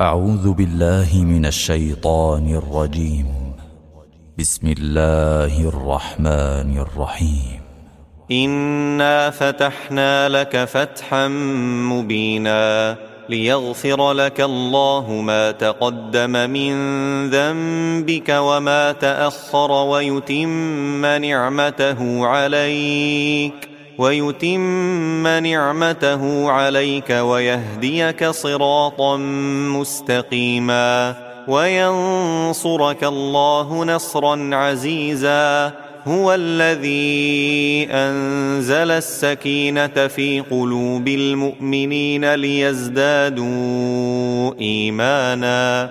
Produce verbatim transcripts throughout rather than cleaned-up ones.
أعوذ بالله من الشيطان الرجيم. بسم الله الرحمن الرحيم. إنا فتحنا لك فتحا مبينا ليغفر لك الله ما تقدم من ذنبك وما تأخر ويتم نعمته عليك ويتم نعمته عليك ويهديك صراطا مستقيما وينصرك الله نصرا عزيزا. هو الذي أنزل السكينة في قلوب المؤمنين ليزدادوا إيمانا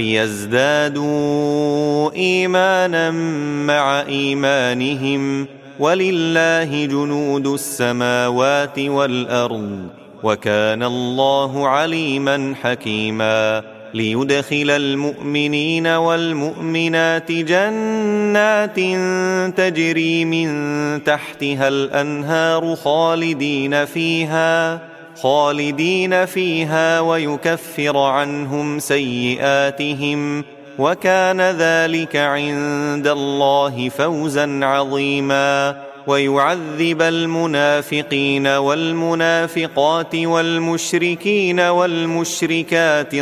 ليزدادوا إيمانا مع إيمانهم ولله جنود السماوات والأرض وكان الله عليما حكيما. ليدخل المؤمنين والمؤمنات جنات تجري من تحتها الأنهار خالدين فيها خالدين فيها ويكفر عنهم سيئاتهم وكان ذلك عند الله فوزا عظيما. ويعذب المنافقين والمنافقات والمشركين والمشركات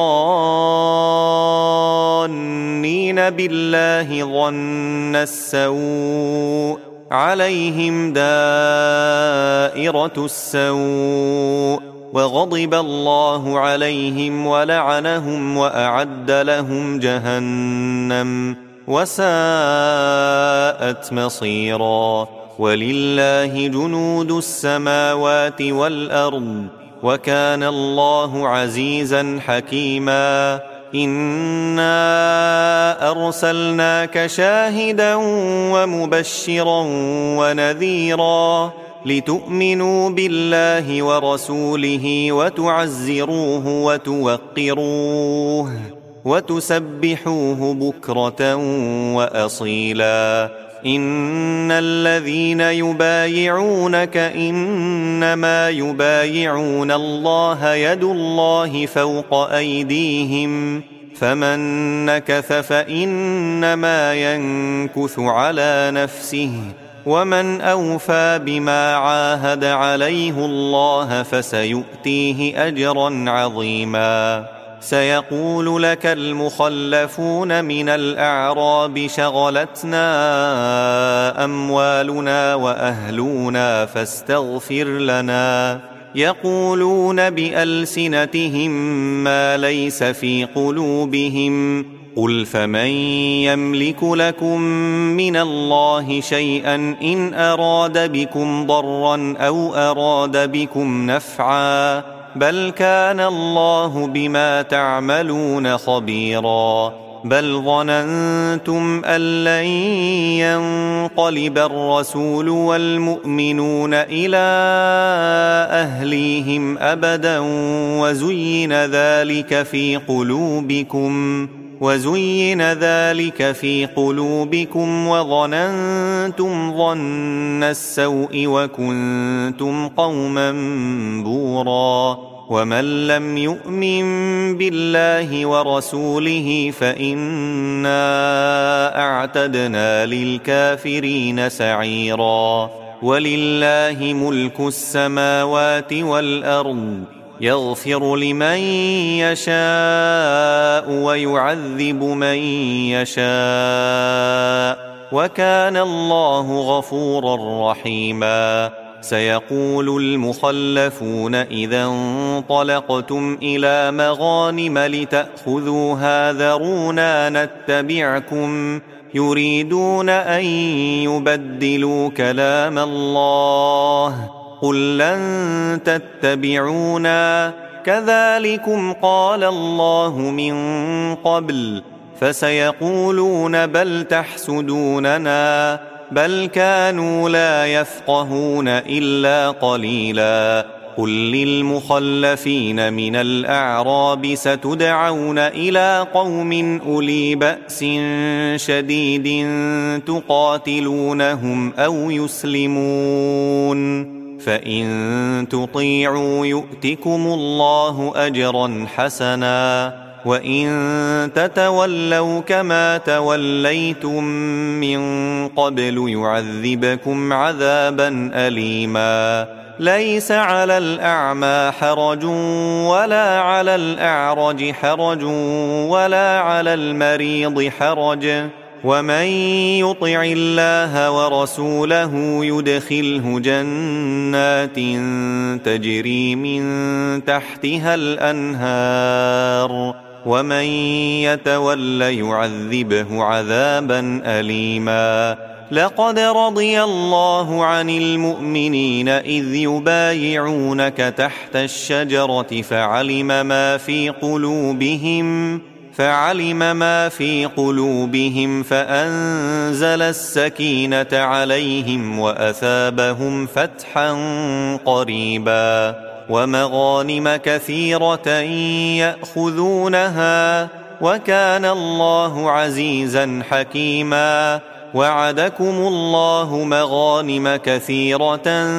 الظانين بالله ظن السوء عليهم دائرة السوء وغضب الله عليهم ولعنهم وأعد لهم جهنم وساءت مصيرا. ولله جنود السماوات والأرض وكان الله عزيزا حكيما. إنا أرسلناك شاهدا ومبشرا ونذيرا لتؤمنوا بالله ورسوله وتعزروه وتوقروه وتسبحوه بكرة وأصيلا. إن الذين يبايعونك إنما يبايعون الله يد الله فوق أيديهم فمن نكث فإنما ينكث على نفسه ومن أوفى بما عاهد عليه الله فسيؤتيه أجرا عظيما. سيقول لك المخلفون من الأعراب شغلتنا أموالنا وأهلنا فاستغفر لنا يقولون بألسنتهم ما ليس في قلوبهم قل فمن يملك لكم من الله شيئا إن أراد بكم ضرا أو أراد بكم نفعا بل كان الله بما تعملون خبيرا. بل ظننتم أن لن ينقلب الرسول والمؤمنون إلى أهليهم أبدا وزين ذلك في قلوبكم وزين ذلك في قلوبكم وظننتم ظن السوء وكنتم قوما بورا. ومن لم يؤمن بالله ورسوله فإنا أعتدنا للكافرين سعيرا. ولله ملك السماوات والأرض يغفر لمن يشاء ويعذب من يشاء وكان الله غفورا رحيما. سيقول المخلفون إذا انطلقتم إلى مغانم لتأخذوها ذرونا نتبعكم يريدون أن يبدلوا كلام الله قل لن تتبعونا كذلكم قال الله من قبل فسيقولون بل تحسدوننا بل كانوا لا يفقهون إلا قليلا. قل للمخلفين من الأعراب ستدعون إلى قوم أولي بأس شديد تقاتلونهم أو يسلمون فإن تطيعوا يؤتكم الله أجرا حسنا وإن تتولوا كما توليتم من قبل يعذبكم عذابا أليما ليس على الأعمى حرج ولا على الأعرج حرج ولا على المريض حرج ومن يطع الله ورسوله يدخله جنات تجري من تحتها الأنهار ومن يتول يعذبه عذابا أليما لقد رضي الله عن المؤمنين إذ يبايعونك تحت الشجرة فعلم ما في قلوبهم فعلم ما في قلوبهم فأنزل السكينة عليهم وأثابهم فتحا قريبا ومغانم كثيرة يأخذونها وكان الله عزيزا حكيما وعدكم الله مغانم كثيرة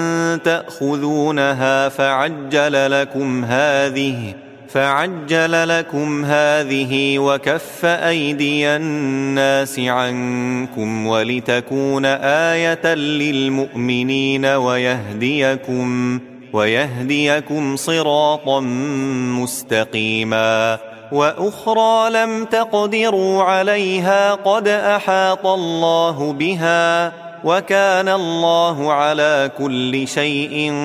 تأخذونها فعجل لكم هذه فعجل لكم هذه وكف أيدي الناس عنكم ولتكون آية للمؤمنين ويهديكم ويهديكم صراطا مستقيما وأخرى لم تقدروا عليها قد أحاط الله بها وكان الله على كل شيء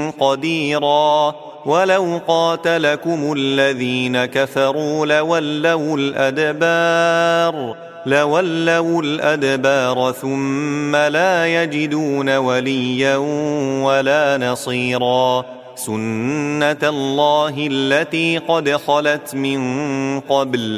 قديرا ولو قاتلكم الذين كفروا لولوا الأدبار لولوا الأدبار ثم لا يجدون وليا ولا نصيرا سنة الله التي قد خلت من قبل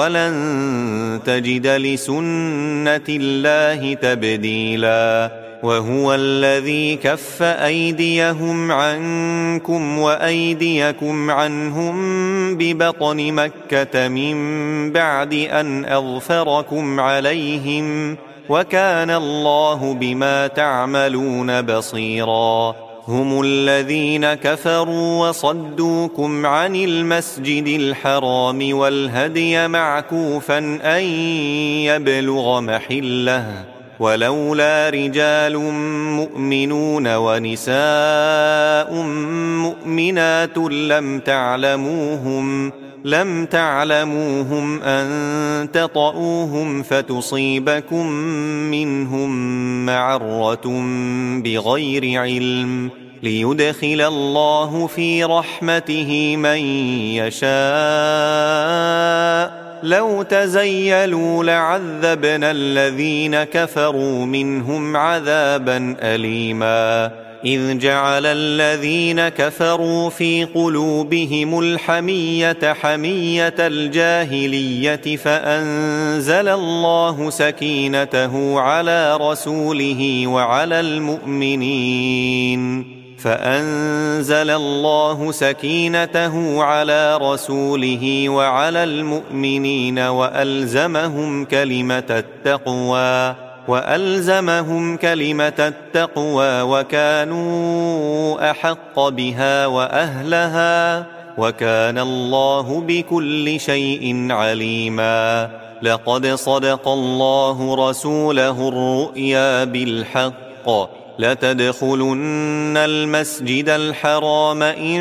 ولن تجد لسنة الله تبديلا وهو الذي كف أيديهم عنكم وأيديكم عنهم ببطن مكة من بعد أن أظفركم عليهم وكان الله بما تعملون بصيرا هم الذين كفروا وصدوكم عن المسجد الحرام والهدي معكوفا أن يبلغ محله ولولا رجال مؤمنون ونساء مؤمنات لم تعلموهم لم تعلموهم أن تطؤوهم فتصيبكم منهم معرة بغير علم ليدخل الله في رحمته من يشاء لو تزيلوا لعذبنا الذين كفروا منهم عذابا أليما إذ جعل الذين كفروا في قلوبهم الحمية حمية الجاهلية فأنزل الله سكينته على رسوله وعلى المؤمنين فأنزل الله سكينته على رسوله وعلى المؤمنين وألزمهم كلمة التقوى وألزمهم كلمة التقوى وكانوا أحق بها وأهلها وكان الله بكل شيء عليما لقد صدق الله رسوله الرؤيا بالحق لتدخلن المسجد الحرام إن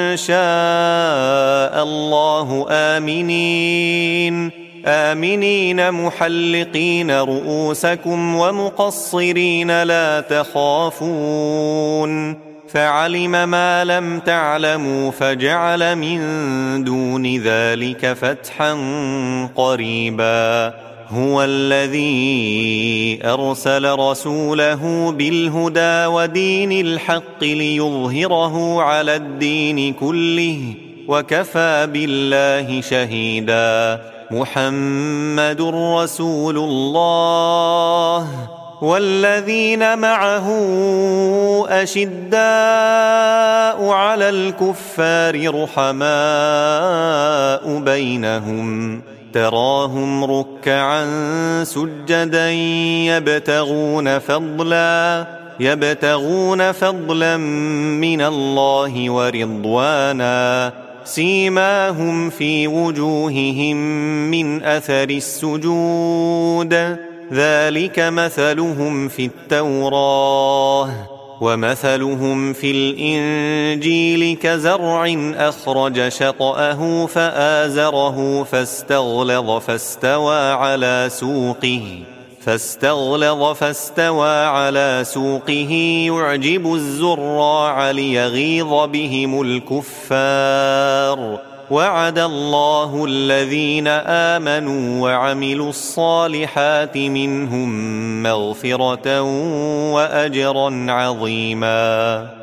شاء الله آمنين آمنين محلقين رؤوسكم ومقصرين لا تخافون فعلم ما لم تعلموا فجعل من دون ذلك فتحا قريبا هو الذي أرسل رسوله بالهدى ودين الحق ليظهره على الدين كله وكفى بالله شهيدا محمد رسول الله والذين معه أشداء على الكفار رحماء بينهم تراهم ركعا سجدا يبتغون فضلا يبتغون فضلا من الله ورضوانا سيماهم في وجوههم من أثر السجود ذلك مثلهم في التوراة ومثلهم في الإنجيل كزرع أخرج شطأه فآزره فاستغلظ فاستوى على سوقه فاستغلظ فاستوى على سوقه يعجب الزراع ليغيظ بهم الكفار وعد الله الذين آمنوا وعملوا الصالحات منهم مغفرة وأجرا عظيما.